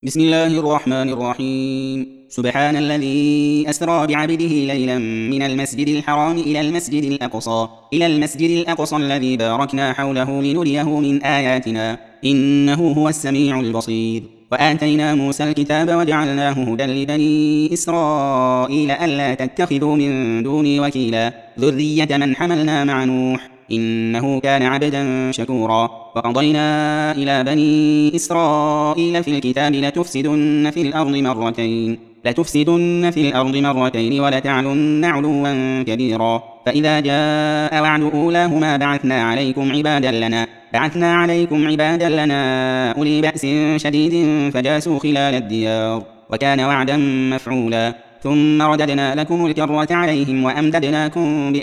بسم الله الرحمن الرحيم. سبحان الذي أسرى بعبده ليلا من المسجد الحرام إلى المسجد الأقصى الذي باركنا حوله لنريه من آياتنا إنه هو السميع البصير. وآتينا موسى الكتاب وجعلناه هدى لبني إسرائيل ألا تتخذوا من دوني وكيلا ذرية من حملنا مع نوح إنه كان عبدا شكورا. وقضينا إلى بني إسرائيل في الكتاب لتفسدن في الأرض مرتين ولتعلن علوا كبيرا. فإذا جاء وعد أولاهما بعثنا عليكم عبادا لنا أولي بأس شديد فجاسوا خلال الديار وكان وعدا مفعولا. ثم رددنا لكم الكرة عليهم وأمددناكم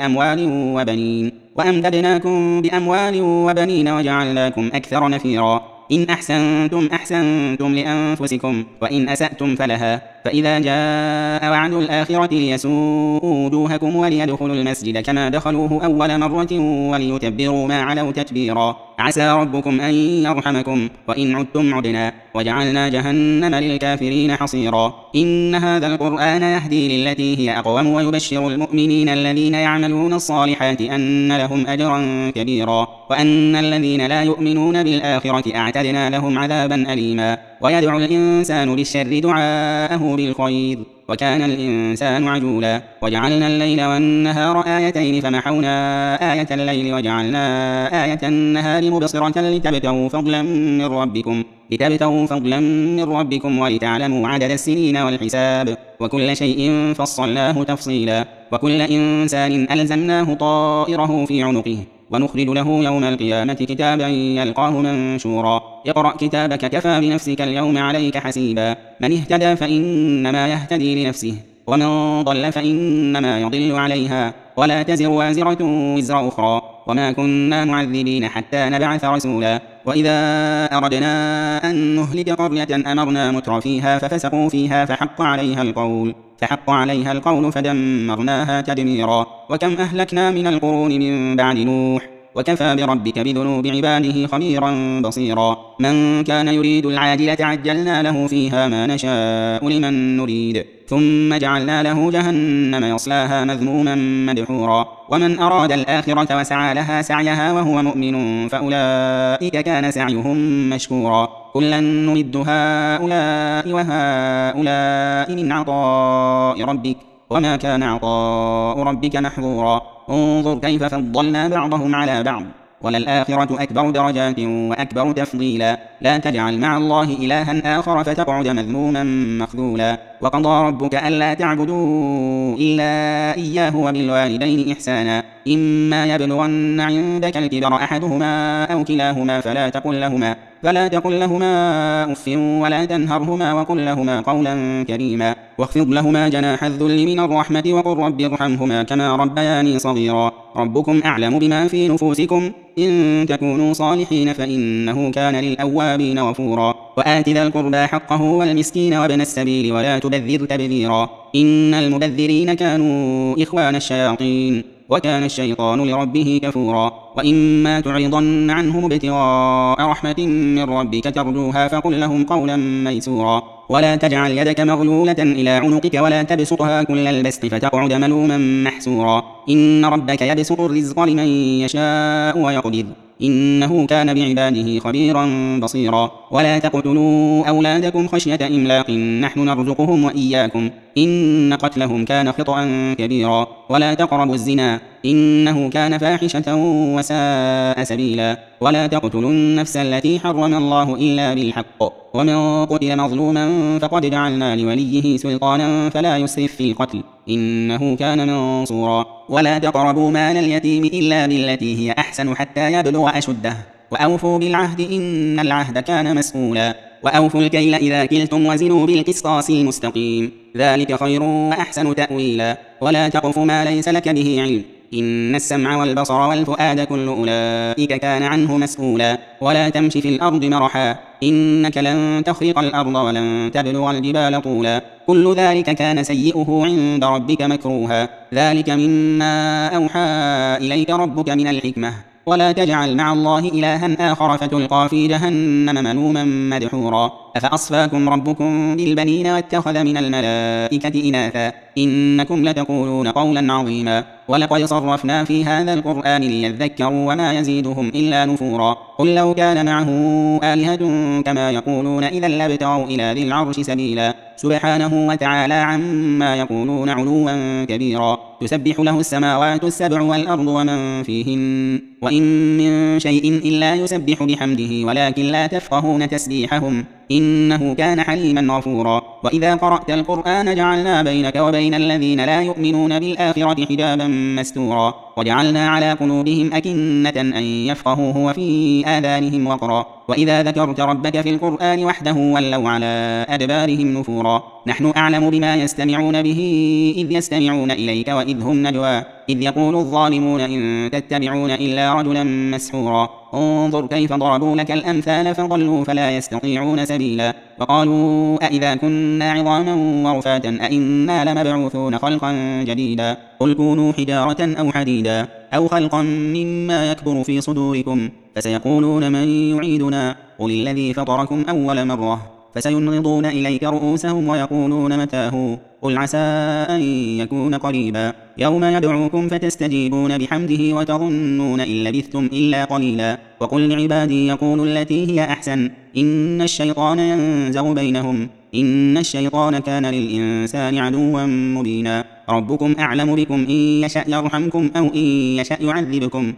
بأموال وبنين وجعلناكم أكثر نفيرا. إن أحسنتم لأنفسكم وإن أسأتم فلها. فإذا جاء وعد الآخرة ليسوءوا وجوهكم وليدخلوا المسجد كما دخلوه أول مرة وليتبروا ما علوا تتبيرا. عسى ربكم أن يرحمكم وإن عدتم عدنا وجعلنا جهنم للكافرين حصيرا. إن هذا القرآن يهدي للتي هي أقوم ويبشر المؤمنين الذين يعملون الصالحات أن لهم أجرا كبيرا وأن الذين لا يؤمنون بالآخرة أعتدنا لهم عذابا أليما. ويدعو الإنسان بالشر دعاءه بالخير وكان الإنسان عجولا. وجعلنا الليل والنهار آيتين فمحونا آية الليل وجعلنا آية النهار مبصرة لتبتغوا فضلا من ربكم ولتعلموا عدد السنين والحساب وكل شيء فصلناه تفصيلا. وكل إنسان ألزمناه طائره في عنقه ونخرج له يوم القيامة كتابا يلقاه منشورا. اقرأ كتابك كفى بنفسك اليوم عليك حسيبا. من اهتدى فإنما يهتدي لنفسه ومن ضل فإنما يضل عليها ولا تزر وازرة وزر أخرى وما كنا معذبين حتى نبعث رسولا. وإذا أردنا أن نهلك قرية أمرنا متر فيها ففسقوا فيها فحق عليها القول فدمرناها تدميرا. وكم أهلكنا من القرون من بعد نوح وكفى بربك بذنوب عباده خبيرا بصيرا. من كان يريد العاجلة عجلنا له فيها ما نشاء لمن نريد ثم جعلنا له جهنم يصلاها مذموما مدحورا. ومن أراد الآخرة وسعى لها سعيها وهو مؤمن فأولئك كان سعيهم مشكورا. كلا نمد هؤلاء وهؤلاء من عطاء ربك وما كان عطاء ربك محظورا. انظر كيف فضلنا بعضهم على بعض وللآخرة أكبر درجات وأكبر تفضيلا. لا تجعل مع الله إلها آخر فتقعد مذموما مخذولا. وقضى ربك ألا تعبدوا إلا إياه وبالوالدين إحسانا. إما يبلغن عندك الكبر أحدهما أو كلاهما فلا تقل لهما أف ولا تنهرهما وقل لهما قولا كريما. واخفض لهما جناح الذل من الرحمة وقل رب ارحمهما كما ربياني صغيرا. ربكم أعلم بما في نفوسكم إن تكونوا صالحين فإنه كان للأوابين غفورا. وآت ذا القربى حقه والمسكين وابن السبيل ولا تبذر تبذيرا. إن المبذرين كانوا إخوان الشياطين وكان الشيطان لربه كفورا. وإما تعرضن عنهم ابتغاء رحمة من ربك ترجوها فقل لهم قولا ميسورا. ولا تجعل يدك مغلولة إلى عنقك ولا تبسطها كل البسط فتقعد ملوما محسورا. إن ربك يبسط الرزق لمن يشاء ويقدر إنه كان بعباده خبيرا بصيرا. ولا تقتلوا أولادكم خشية إملاق نحن نرزقهم وإياكم إن قتلهم كان خطأ كبيرا. ولا تقربوا الزنا إنه كان فاحشة وساء سبيلا. ولا تقتلوا النفس التي حرم الله إلا بالحق ومن قتل مظلوما فقد جعلنا لوليه سلطانا فلا يسرف في القتل إنه كان منصورا. ولا تقربوا مال اليتيم إلا بالتي هي أحسن حتى يبلغ أشده وأوفوا بالعهد إن العهد كان مسؤولا. وأوفوا الكيل إذا كلتم وزنوا بالقسطاس المستقيم ذلك خير وأحسن تأويلا. ولا تقف ما ليس لك به علم إن السمع والبصر والفؤاد كل أولئك كان عنه مسؤولا. ولا تمش في الأرض مرحا إنك لن تخرق الأرض ولن تبلغ الجبال طولا. كل ذلك كان سيئه عند ربك مكروها. ذلك مما أوحى إليك ربك من الحكمة. ولا تجعل مع الله إلها آخر فتلقى في جهنم ملوما مدحورا. أفأصفاكم ربكم بالبنين واتخذ من الملائكة إناثا إنكم لتقولون قولا عظيما ولقد صرفنا في هذا القرآن ليذكروا وما يزيدهم إلا نفورا قل لو كان معه آلهة كما يقولون إذا لابتغوا إلى ذي العرش سبيلا سبحانه وتعالى عما يقولون علوا كبيرا تسبح له السماوات السبع والأرض ومن فيهن وإن من شيء إلا يسبح بحمده ولكن لا تفقهون تسبيحهم إنه كان حليما غفورا وإذا قرأت القرآن جعلنا بينك وبين الذين لا يؤمنون بالآخرة حجابا مستورا وجعلنا على قلوبهم أكنة أن يفقهوه وفي آذانهم وقرا وإذا ذكرت ربك في القرآن وحده ولوا على أدبارهم نفورا نحن أعلم بما يستمعون به إذ يستمعون إليك وإذ هم نجوى إذ يقول الظالمون إن تتبعون إلا رجلا مسحورا انظر كيف ضربوا لك الأمثال فضلوا فلا يستطيعون سبيلا وقالوا أئذا كنا عظاما ورفاتا أئنا لمبعوثون خلقا جديدا قل كونوا حجارة أو حديدا أو خلقا مما يكبر في صدوركم فسيقولون من يعيدنا قل الذي فطركم أول مرة فسينغضون إليك رؤوسهم ويقولون متاه قل عسى أن يكون قريبا يوم يدعوكم فتستجيبون بحمده وتظنون إن لبثتم إلا قليلا وقل لعبادي يقولوا التي هي أحسن إن الشيطان ينزغ بينهم إن الشيطان كان للإنسان عدوا مبينا ربكم أعلم بكم إن يشأ يرحمكم أو إن يشأ يعذبكم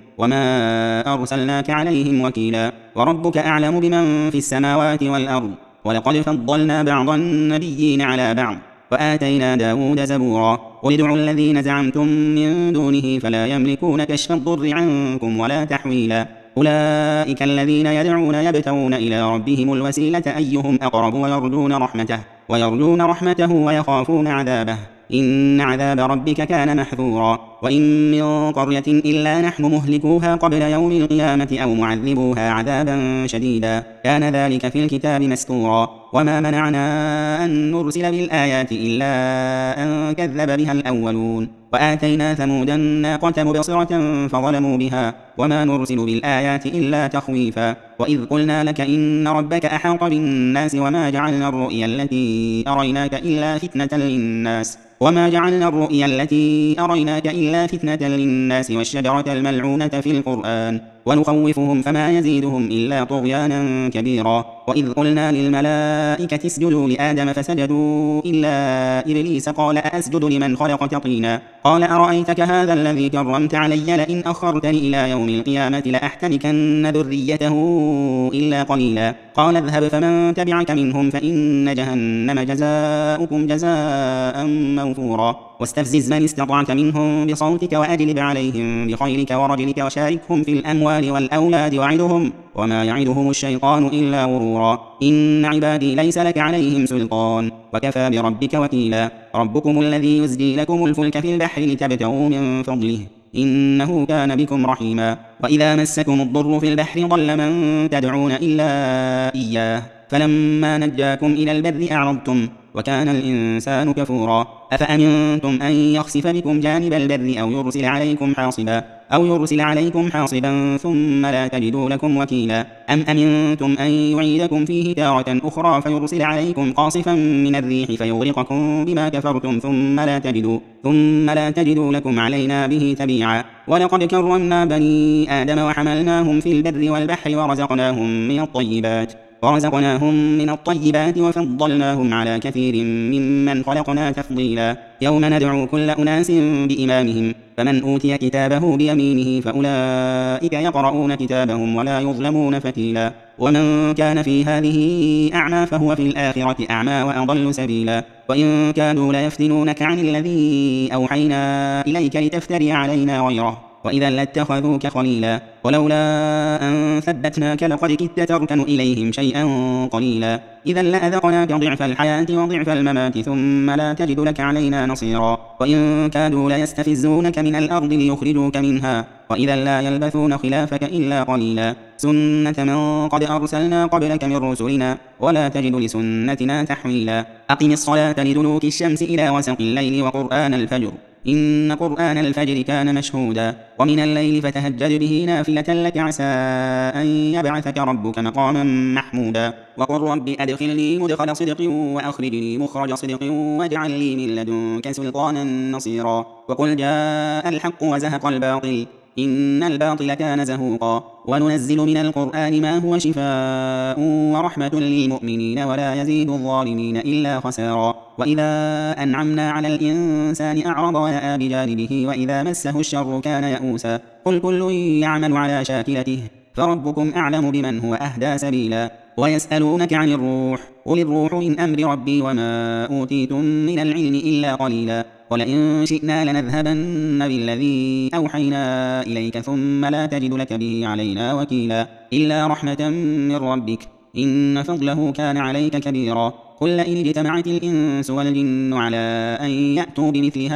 وما أرسلناك عليهم وكيلا وربك أعلم بمن في السماوات والأرض ولقد فضلنا بعض النبيين على بعض وآتينا داود زبورا قل ادعوا الذين زعمتم من دونه فلا يملكون كشف الضر عنكم ولا تحويلا أولئك الذين يدعون يبتغون إلى ربهم الوسيلة أيهم أقرب ويرجون رحمته ويخافون عذابه إن عذاب ربك كان محذورا وإن من قرية إلا نحن مهلكوها قبل يوم القيامة أو معذبوها عذابا شديدا كان ذلك في الكتاب مستورا وما منعنا أن نرسل بالآيات إلا أن كذب بها الأولون وآتينا ثمود الناقة مبصرة فظلموا بها وما نرسل بالآيات إلا تخويفا وإذ قلنا لك إن ربك أحاط بالناس وما جعلنا الرؤيا التي أريناك إلا فتنة للناس والشجرة الملعونة في القرآن ونخوفهم فما يزيدهم إلا طغيانا كبيرا وإذ قلنا للملائكة اسجدوا لآدم فسجدوا إلا إبليس قال أسجد لمن خلقت طينا قال أرأيتك هذا الذي كرمت علي لئن أخرتني إلى يوم القيامة لأحتنكن ذريته إلا قليلا قال اذهب فمن تبعك منهم فإن جهنم جزاؤكم جزاء موفورا واستفزز من استطعت منهم بصوتك وأجلب عليهم بخيلك ورجلك وشاركهم في الأموال والأولاد وعدهم وما يعدهم الشيطان إلا غرورا إن عبادي ليس لك عليهم سلطان وكفى بربك وكيلا ربكم الذي يزجي لكم الفلك في البحر لتبتغوا من فضله إنه كان بكم رحيما وإذا مسكم الضر في البحر ضل من تدعون إلا إياه فلما نجاكم إلى البر أعرضتم وكان الإنسان كفورا أفأمنتم أن يخسف بكم جانب البر أو يرسل عليكم حاصبا ثم لا تجدوا لكم وكيلا أم أمنتم أن يعيدكم فيه تارة أخرى فيرسل عليكم قاصفا من الريح فيغرقكم بما كفرتم ثم لا تجدوا لكم علينا به تبيعا ولقد كرمنا بني آدم وحملناهم في البر والبحر ورزقناهم من الطيبات وفضلناهم على كثير ممن خلقنا تفضيلا يوم ندعو كل أناس بإمامهم فمن أوتي كتابه بيمينه فأولئك يقرؤون كتابهم ولا يظلمون فتيلا ومن كان في هذه أعمى فهو في الآخرة أعمى وأضل سبيلا وإن كانوا ليفتنونك عن الذي أوحينا إليك لتفتري علينا غيره وإذا لاتخذوك خليلا ولولا أن ثبتناك لقد كدت تركن إليهم شيئا قليلا إذا لأذقناك ضعف الحياة وضعف الممات ثم لا تجد لك علينا نصيرا وإن كادوا ليستفزونك من الأرض ليخرجوك منها وإذا لا يلبثون خلافك إلا قليلا سنة من قد أرسلنا قبلك من رسلنا ولا تجد لسنتنا تحويلا أقم الصلاة لدلوك الشمس إلى وسق الليل وقرآن الفجر إن قرآن الفجر كان مشهودا ومن الليل فتهجد به نافلة لك عسى أن يبعثك ربك مقاما محمودا وقل رب أدخلني مدخل صدق وأخرجني مخرج صدق واجعل لي من لدنك سلطانا نصيرا وقل جاء الحق وزهق الباطل إن الباطل كان زهوقا وننزل من القرآن ما هو شفاء ورحمة للمؤمنين ولا يزيد الظالمين إلا خسارا وإذا أنعمنا على الإنسان أعرض ونأى بجانبه وإذا مسه الشر كان يئوسا قل كل يعمل على شاكلته فربكم أعلم بمن هو أهدى سبيلا ويسألونك عن الروح قل الروح من أمر ربي وما أوتيتم من العلم إلا قليلا ولئن شئنا لنذهبن بالذي أوحينا إليك ثم لا تجد لك به علينا وكيلا إلا رحمة من ربك إن فضله كان عليك كبيرا قل لئن اجتمعت الإنس والجن على أن يأتوا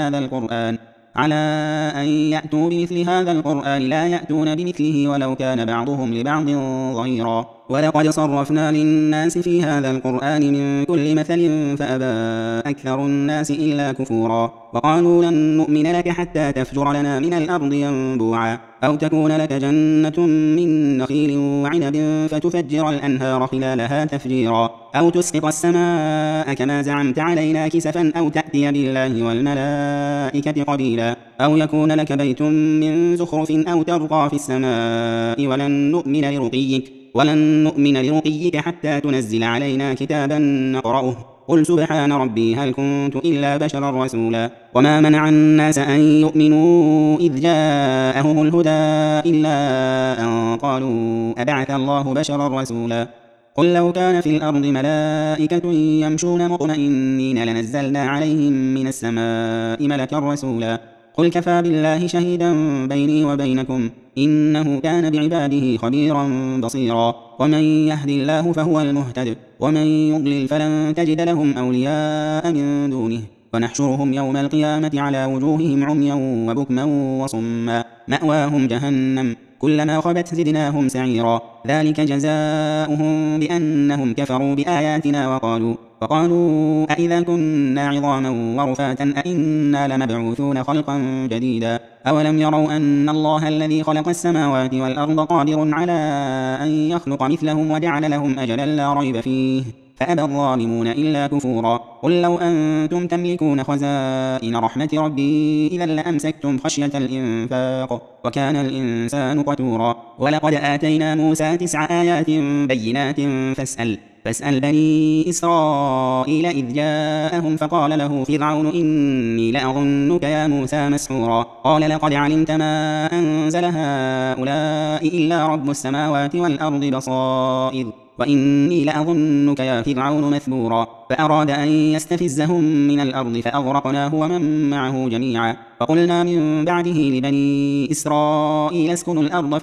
بمثل هذا القرآن لا يأتون بمثله ولو كان بعضهم لبعض ظهيرا ولقد صرفنا للناس في هذا القرآن من كل مثل فأبى أكثر الناس إلا كفورا وقالوا لن نؤمن لك حتى تفجر لنا من الأرض ينبوعا أو تكون لك جنة من نخيل وعنب فتفجر الأنهار خلالها تفجيرا أو تسقط السماء كما زعمت علينا كسفا أو تأتي بالله والملائكة قبيلا أو يكون لك بيت من زخرف أو ترقى في السماء ولن نؤمن لرقيك حتى تنزل علينا كتابا نقرأه قل سبحان ربي هل كنت إلا بشرا رسولا وما منع الناس أن يؤمنوا إذ جاءهم الهدى إلا أن قالوا أبعث الله بشرا رسولا قل لو كان في الأرض ملائكة يمشون مطمئنين لنزلنا عليهم من السماء ملكا رسولا قل كفى بالله شهيدا بيني وبينكم إنه كان بعباده خبيرا بصيرا ومن يهد الله فهو المهتد ومن يضلل فلن تجد لهم أولياء من دونه ونحشرهم يوم القيامة على وجوههم عميا وبكما وصما مأواهم جهنم كلما خبت زدناهم سعيرا ذلك جزاؤهم بأنهم كفروا بآياتنا وقالوا أئذا كنا عظاما ورفاتا أئنا لمبعوثون خلقا جديدا أولم يروا أن الله الذي خلق السماوات والأرض قادر على أن يخلق مثلهم وجعل لهم أجلا لا ريب فيه فأبى الظالمون إلا كفورا قل لو أنتم تملكون خزائن رحمة ربي إذا لأمسكتم خشية الإنفاق وكان الإنسان قتورا ولقد آتينا موسى 9 آيات بينات فاسأل بني إسرائيل إذ جاءهم فقال له فرعون إني لأظنك يا موسى مسحورا قال لقد علمت ما أنزل هؤلاء إلا رب السماوات والأرض بصائر وإني لأظنك يا فرعون مثبورا فأراد أن يستفزهم من الأرض فأغرقناه ومن معه جميعا فقلنا من بعده لبني إسرائيل اسكنوا الأرض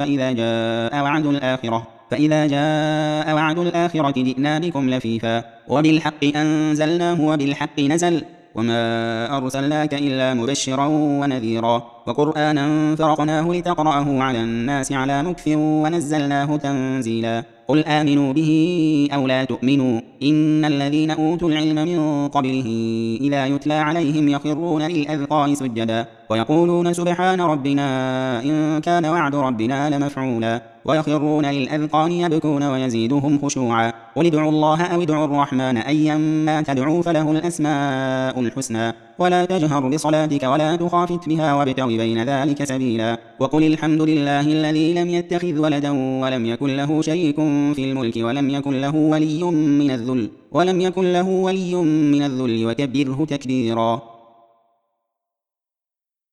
فإذا جاء وعد الآخرة جئنا بكم لفيفا وبالحق أنزلناه وبالحق نزل وما أرسلناك إلا مبشرا ونذيرا وقرآنا فرقناه لتقرأه على الناس على مكث ونزلناه تنزيلا قل آمنوا به أو لا تؤمنوا إن الذين أوتوا العلم من قبله إذا يتلى عليهم يخرون للأذقان سجدا ويقولون سبحان ربنا إن كان وعد ربنا لمفعولا ويخرون للأذقان يبكون ويزيدهم خشوعا قل ادعوا الله أو ادعوا الرحمن أيما تدعوا فله الأسماء الحسنى ولا تجهر بصلاتك ولا تخافت بها وابتغ بين ذلك سبيلا وقل الحمد لله الذي لم يتخذ ولدا ولم يكن له شريك في الملك ولم يكن له ولي من الذل وكبره تكبيرا